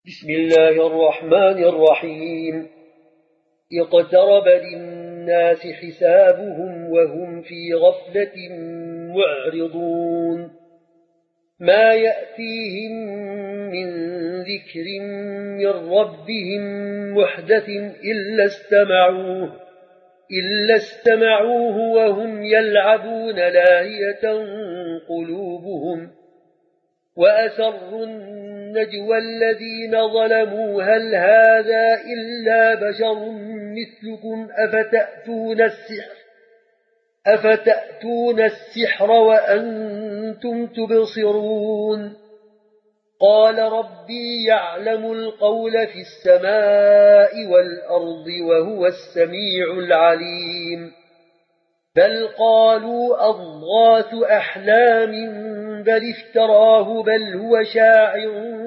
بسم الله الرحمن الرحيم. اقترب للناس حسابهم وهم في غفلة معرضون ما يأتيهم من ذكر من ربهم محدث إلا استمعوه وهم يلعبون لاهية قلوبهم وأسروا النجوى الذين ظلموا هل هذا إلا بشر مثلكم أفتأتون السحر وأنتم تبصرون قال ربي يعلم القول في السماء والأرض وهو السميع العليم بل قالوا أضغاث أحلام بل افتراه بل هو شاعر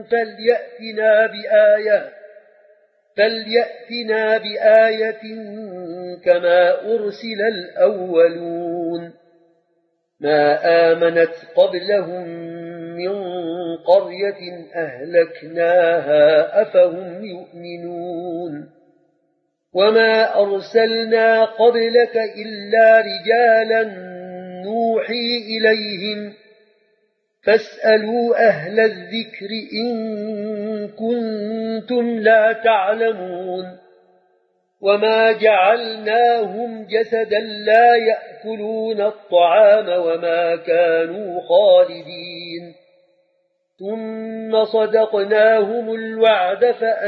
فليأتنا بآية كما أرسل الأولون ما آمنت قبلهم من قرية أهلكناها أفهم يؤمنون وما أرسلنا قبلك إلا رجالا نوحي إليهم فاسألوا أهل الذكر إن كنتم لا تعلمون وما جعلناهم جسدا لا يأكلون الطعام وما كانوا خالدين ثم صدقناهم الوعد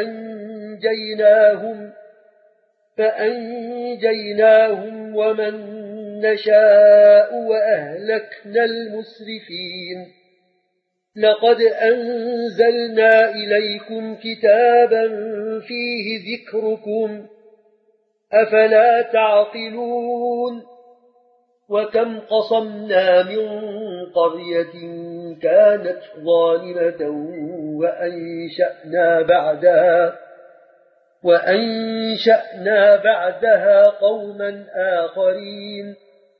فأنجيناهم ومن نشاء وأهلكنا المسرفين لقد أنزلنا إليكم كتابا فيه ذكركم أفلا تعقلون وكم قصمنا من قرية كانت ظالمة وأنشأنا بعدها قوما آخرين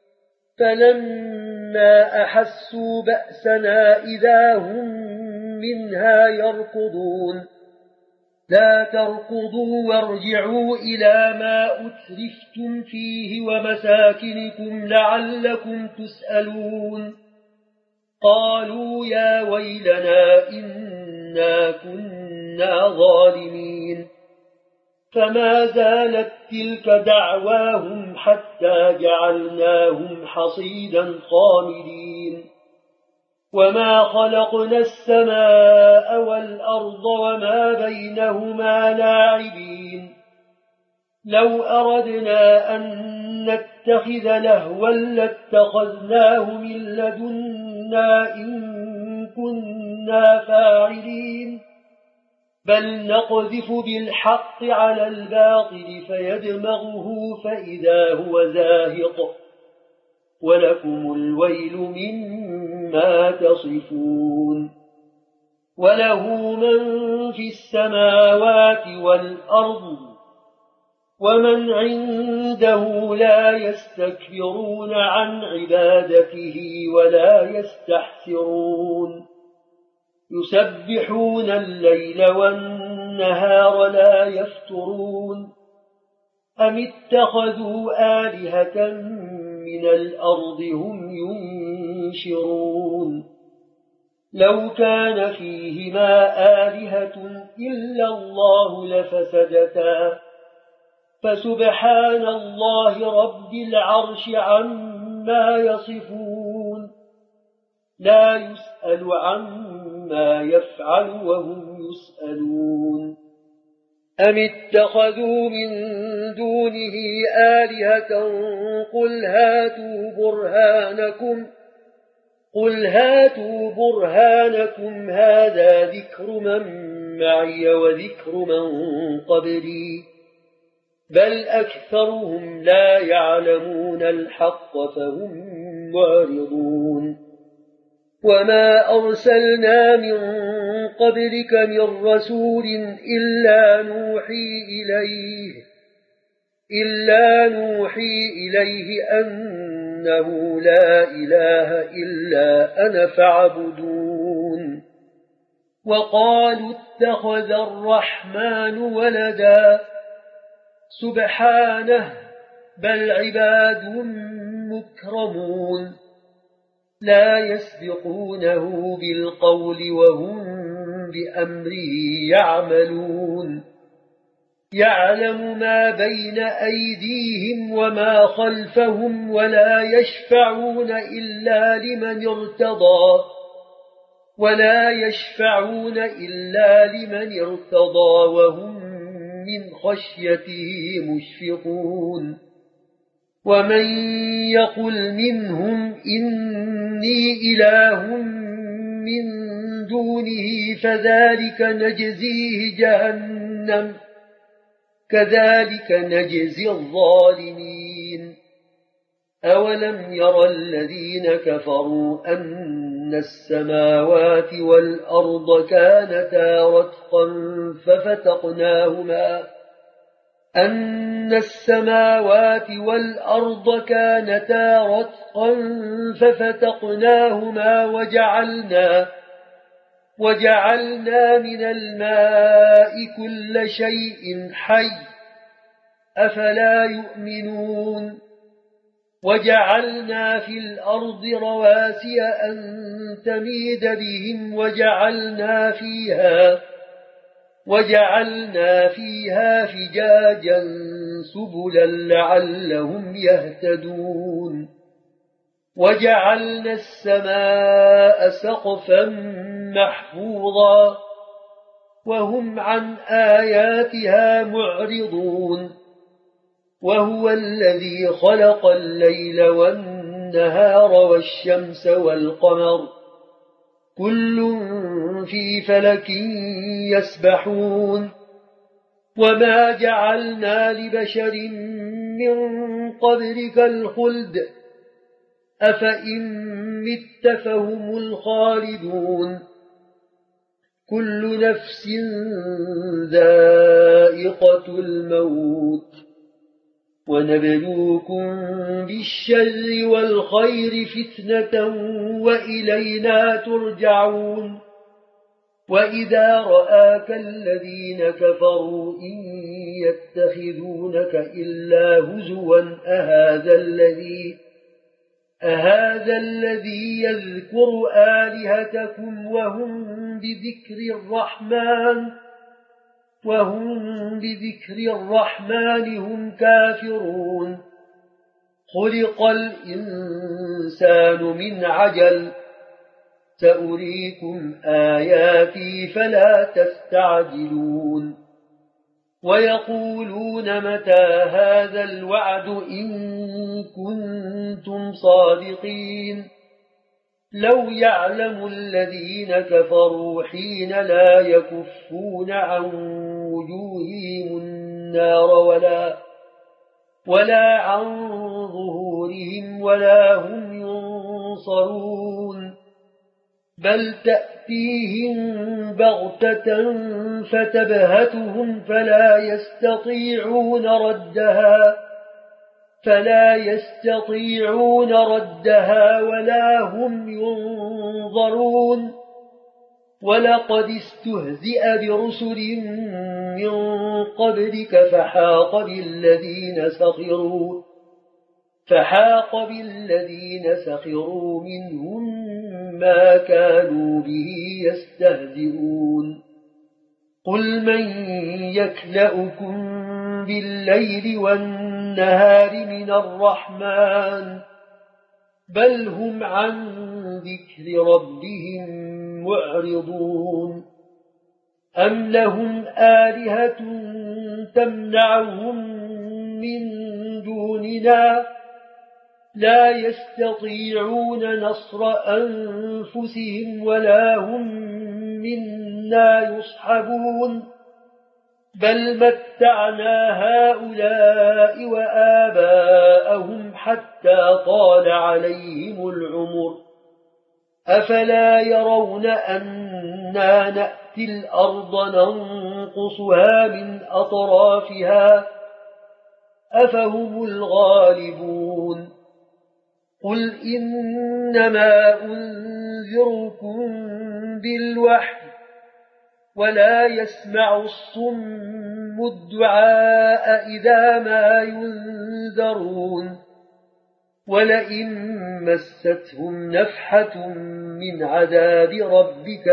فلما أحسوا بأسنا إذا هم منها يركضون لا تركضوا وارجعوا إلى ما أترفتم فيه ومساكنكم لعلكم تسألون قالوا يا ويلنا إنا كنا ظالمين فما زالت تلك دعواهم حتى جعلناهم حصيدا خامدين وما خلقنا السماء والأرض وما بينهما لاعبين لو أردنا أن نتخذ لهوا لاتخذناه من لدنا إن كنا فاعلين بل نقذف بالحق على الباطل فيدمغه فإذا هو زاهق ولكم الويل مما تصفون وله من في السماوات والأرض ومن عنده لا يستكبرون عن عبادته ولا يستحسرون يسبحون الليل والنهار لا يفترون أم اتخذوا آلهة من الأرض هم ينشرون لو كان فيهما آلهة إلا الله لفسدتا فسبحان الله رب العرش عما يصفون لا يسأل عما يفعل وهم يسألون أم اتخذوا من دونه آلهة قل هاتوا برهانكم هذا ذكر من معي وذكر من قبلي بل أكثرهم لا يعلمون الحق فهم معرضون وما أرسلنا من قبلك من رسول إلا نوحي إليه أنه لا إله إلا أنا فاعبدون وقالوا اتخذ الرحمن ولدا سبحانه بل عباد مكرمون لا يسبقونه بالقول وهم بأمره يعملون يعلم ما بين أيديهم وما خلفهم ولا يشفعون إلا لمن ارتضى وهم من خشيته مشفقون ومن يقل منهم إني إله من دونه فذلك نجزيه جهنم كذلك نجزي الظالمين أولم يرى الذين كفروا أن السماوات والأرض كانتا رتقا ففتقناهما وجعلنا من الماء كل شيء حي أفلا يؤمنون وجعلنا في الأرض رواسي أن تميد بهم وجعلنا فيها فجاجا سبلا لعلهم يهتدون وجعلنا السماء سقفا محفوظا وهم عن آياتها معرضون وهو الذي خلق الليل والنهار والشمس والقمر كل في فلك يسبحون وما جعلنا لبشر من قبلك الخلد أفإن مت فهم الخالدون كل نفس ذائقة الموت ونبلوكم بالشر والخير فتنة وإلينا ترجعون وإذا رآك الذين كفروا إن يتخذونك إلا هزوا أهذا الذي يذكر آلهتكم وهم بذكر الرحمن هم كافرون خلق الإنسان من عجل سأريكم آياتي فلا تستعجلون ويقولون متى هذا الوعد إن كنتم صادقين لو يعلم الذين كفروا حين لا يكفون عن وجوههم النار ولا عن ظهورهم ولا هم ينصرون بل تأتيهم بغتة فتبهتهم فلا يستطيعون ردها ولا هم ينظرون ولقد استهزئ برسل من قبلك فحاق بالذين سخروا منهم ما كانوا به يستهزئون قل من يكلأكم بالليل والنهار من الرحمن بل هم عن ذكر ربهم معرضون أم لهم آلهة تمنعهم من دوننا لا يستطيعون نصر أنفسهم ولا هم منا يصحبون بل متعنا هؤلاء وآباءهم حتى طال عليهم العمر أفلا يرون أنا نأتي الأرض ننقصها من أطرافها أفهم الغالبون قل إنما أنذركم بالوحي ولا يسمع الصم الدعاء إذا ما ينذرون ولئن مستهم نفحة من عذاب ربك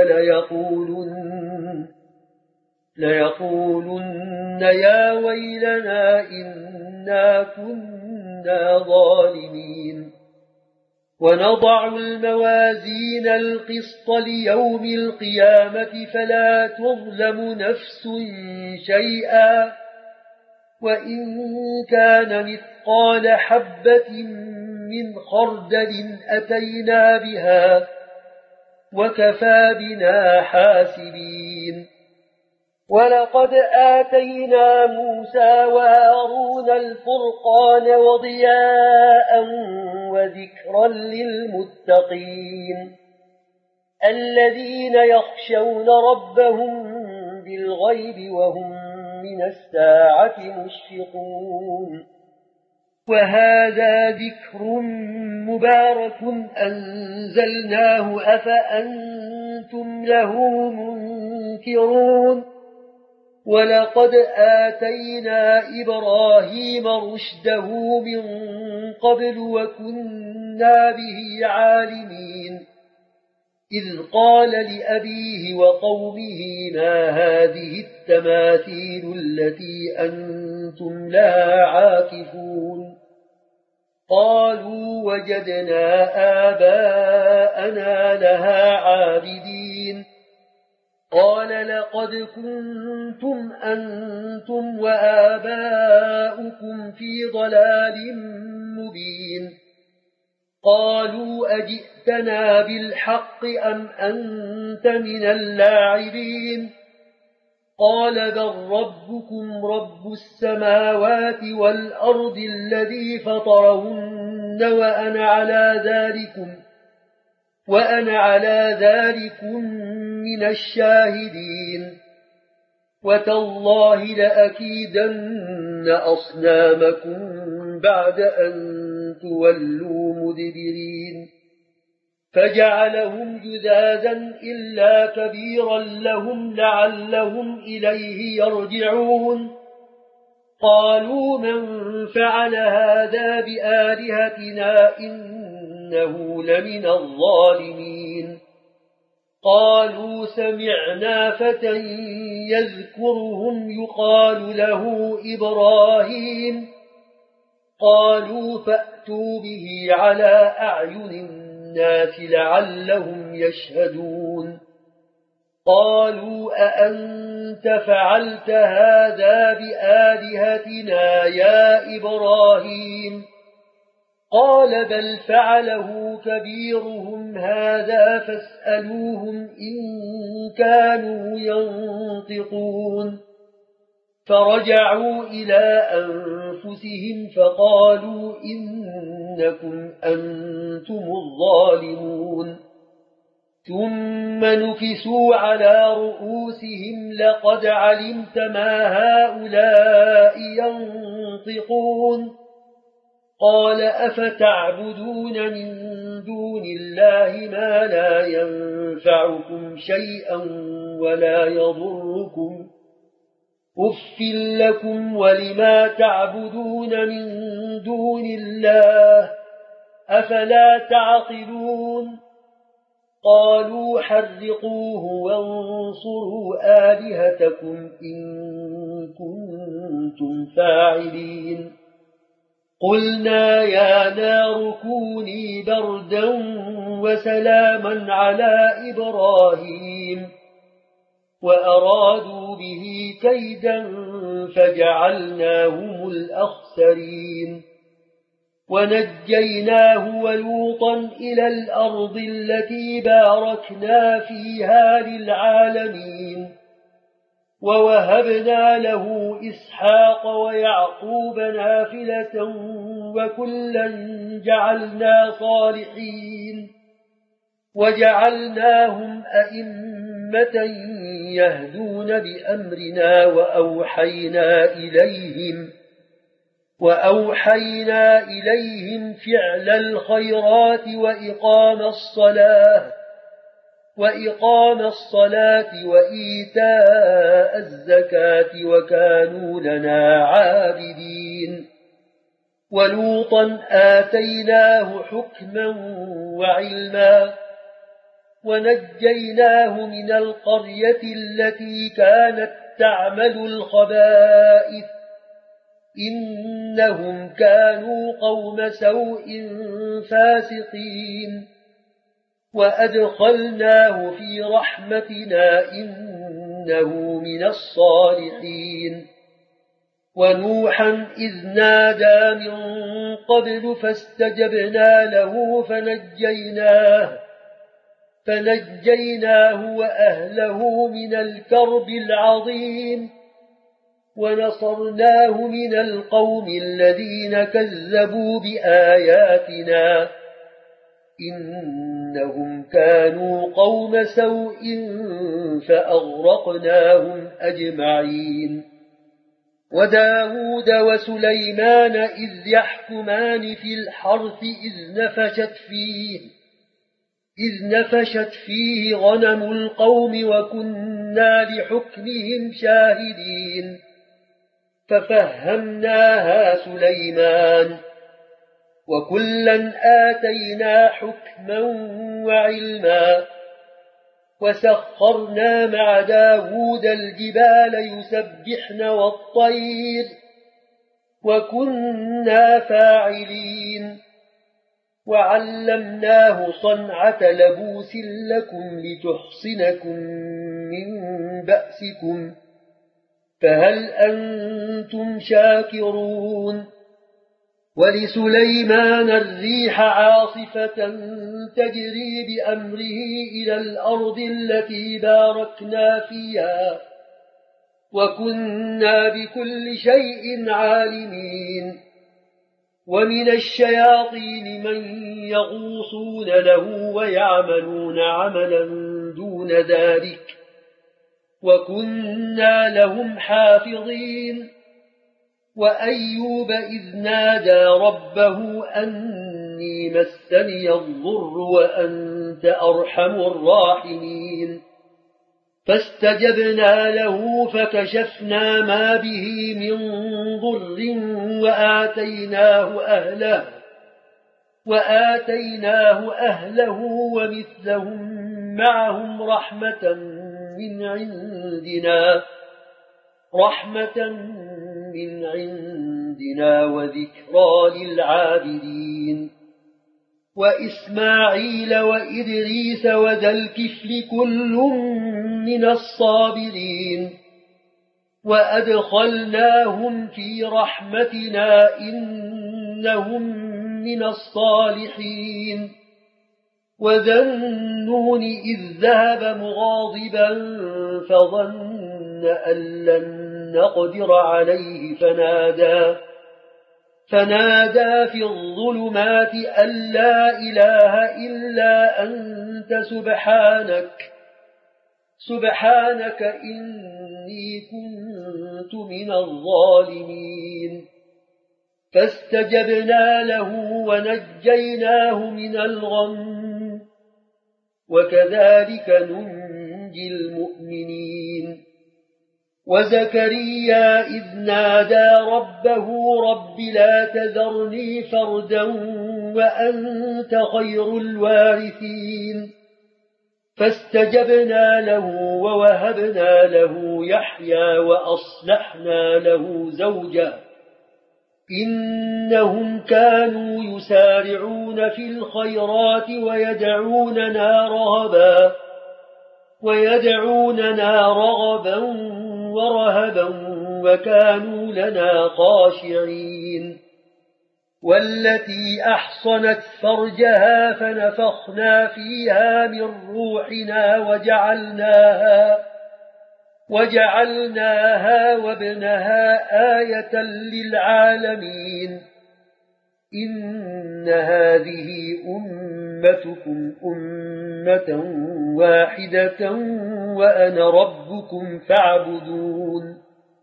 ليقولن يا ويلنا إنا كنا ظالمين ونضع الموازين القسط ليوم القيامة فلا تظلم نفس شيئا وإن كان مثقال حبة من خردل أتينا بها وكفى بنا حاسبين ولقد آتينا موسى وهارون الفرقان وضياء وذكرا للمتقين الذين يخشون ربهم بالغيب وهم من الساعة مشفقون وهذا ذكر مبارك أنزلناه أفأنتم له منكرون ولقد آتينا إبراهيم رشده من قبل وكنا به عالمين إذ قال لأبيه وقومه ما هذه التماثيل التي أنتم لها عاكفون قالوا وجدنا آباءنا لها عابدين قال لقد كنتم أنتم وآباؤكم في ضلال مبين قالوا أجئتنا بالحق أم أنت من اللاعبين قال بل ربكم رب السماوات والأرض الذي فطرهن وأنا على ذلكم من الشاهدين وتالله لأكيدن أصنامكم بعد أن تولوا مدبرين فجعلهم جذاذا إلا كبيرا لهم لعلهم إليه يرجعون قالوا من فعل هذا بآلهتنا إنه لمن الظالمين قالوا سمعنا فتى يذكرهم يقال له إبراهيم قالوا فأتوا به على أعين الناس لعلهم يشهدون قالوا أأنت فعلت هذا بآلهتنا يا إبراهيم قال بل فعله كبيرهم هذا فاسألوهم إن كانوا ينطقون فرجعوا إلى أنفسهم فقالوا إنكم أنتم الظالمون ثم نكسوا على رؤوسهم لقد علمت ما هؤلاء ينطقون قال أفتعبدون من دون الله ما لا ينفعكم شيئا ولا يضركم أف لكم ولما تعبدون من دون الله أفلا تعقلون قالوا حرقوه وانصروا آلهتكم إن كنتم فاعلين قلنا يا نار كوني بردا وسلاما على إبراهيم وأرادوا به كيدا فجعلناهم الأخسرين ونجيناه ولوطا إلى الأرض التي باركنا فيها للعالمين ووهبنا له إسحاق ويعقوب نافلة وكلا جعلنا صالحين وجعلناهم أئمة يهدون بأمرنا وأوحينا إليهم فعل الخيرات وإقام الصلاة وإقام الصلاة وإيتاء الزكاة وكانوا لنا عابدين ولوطا آتيناه حكما وعلما ونجيناه من القرية التي كانت تعمل الخبائث إنهم كانوا قوم سوء فاسقين وأدخلناه في رحمتنا إنه من الصالحين ونوحا إذ نادى من قبل فاستجبنا له فنجيناه وأهله من الكرب العظيم ونصرناه من القوم الذين كذبوا بآياتنا إنهم كانوا قوم سوء فأغرقناهم أجمعين وداود وسليمان إذ يحكمان في الحرث إذ نفشت فيه غنم القوم وكنا لحكمهم شاهدين ففهمناها سليمان وكلا آتينا حكما وعلما وسخرنا مع داود الجبال يسبحن والطير وكنا فاعلين وعلمناه صنعة لبوس لكم لتحصنكم من بأسكم فهل أنتم شاكرون ولسليمان الريح عاصفة تجري بأمره إلى الأرض التي باركنا فيها وكنا بكل شيء عالمين ومن الشياطين من يغوصون له ويعملون عملا دون ذلك وكنا لهم حافظين وأيوب إذ نادى ربه أني مسني الضر وأنت أرحم الراحمين فاستجبنا له فكشفنا ما به من ضر وآتيناه أهله ومثلهم معهم رحمة من عندنا وذكرى للعابدين وإسماعيل وإدريس وذا الكفل كل من الصابرين وأدخلناهم في رحمتنا إنهم من الصالحين وذا النون إذ ذهب مغاضبا فظن أن لن نقدر عليه فنادى في الظلمات أن لا إله إلا أنت سبحانك إني كنت من الظالمين فاستجبنا له ونجيناه من الغم وكذلك ننجي المؤمنين وزكريا إذ نادى ربه رب لا تذرني فردا وأنت خير الوارثين فاستجبنا له ووهبنا له يحيى وأصلحنا له زوجه إنهم كانوا يسارعون في الخيرات ويدعوننا رغبا ورهبا وكانوا لنا خاشعين والتي أحصنت فرجها فنفخنا فيها من روحنا وجعلناها وابنها آية للعالمين إن هذه أمتكم أمة واحدة وأنا ربكم فاعبدون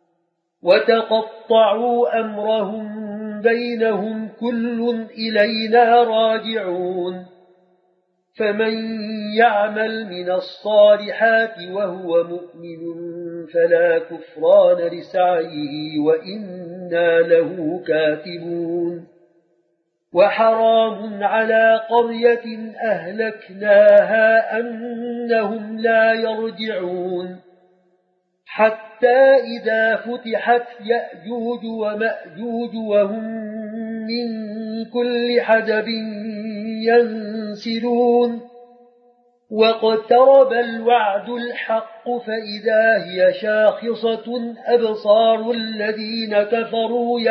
وتقطعوا أمرهم بينهم كل إلينا راجعون فمن يعمل من الصالحات وهو مؤمن فلا كفران لسعيه وإنا له كاتبون وحرام على قرية أهلكناها أنهم لا يرجعون حتى إذا فتحت يأجوج ومأجوج وهم من كل حدب ينسلون واقترب الوعد الحق فإذا هي شاخصة أبصار الذين كفروا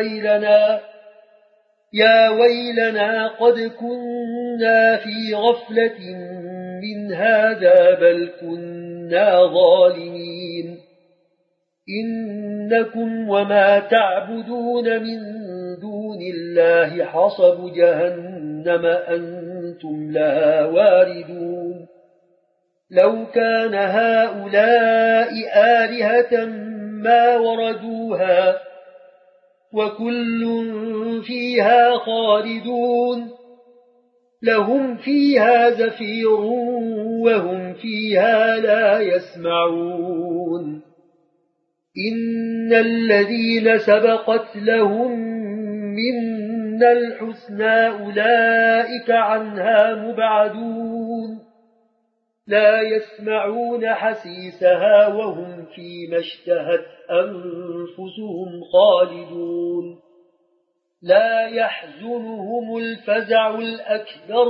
يا ويلنا قد كنا في غفلة من هذا بل كنا ظالمين إنكم وما تعبدون من دون الله حصب جهنم أنتم لها واردون لو كان هؤلاء آلهة ما وردوها وكل فيها خالدون لهم فيها زفير وهم فيها لا يسمعون إن الذين سبقت لهم منا الحسنى أولئك عنها مبعدون لا يسمعون حسيسها وهم فيما اشتهت أنفسهم خالدون لا يحزنهم الفزع الأكبر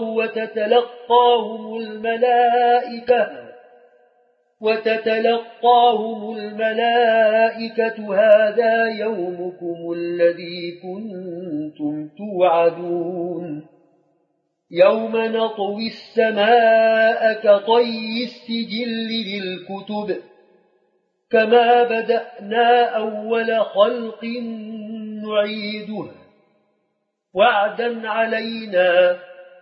وتتلقاهم الملائكة هذا يومكم الذي كنتم توعدون يوم نطوي السماء كطي السجل للكتب كما بدأنا أول خلق نعيده وعدا علينا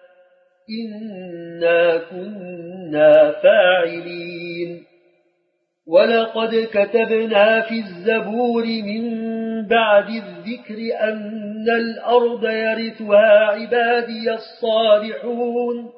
إنا كنا فاعلين ولقد كتبنا في الزبور من بعد الذكر أن الأرض يرثها عبادي الصالحون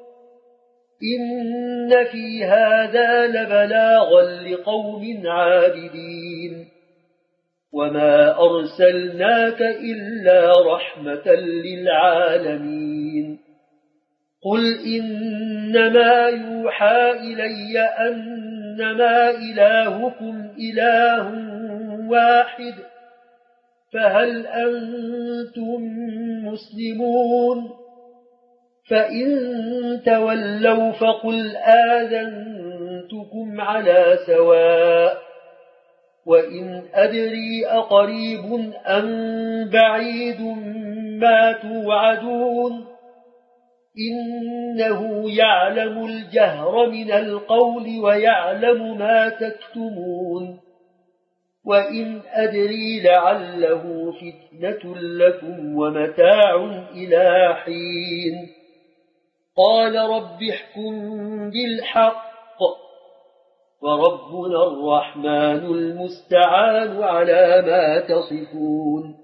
إن في هذا لبلاغا لقوم عابدين وما أرسلناك إلا رحمة للعالمين قل إنما يوحى إلي أنما إلهكم إله واحد فهل أنتم مسلمون فإن تولوا فقل آذنتكم على سواء وإن أدري أقريب أم بعيد ما توعدون إنه يعلم الجهر من القول ويعلم ما تكتمون وإن أدري لعله فتنة لكم ومتاع إلى حين قال رب احكم بالحق وربنا الرحمن المستعان على ما تصفون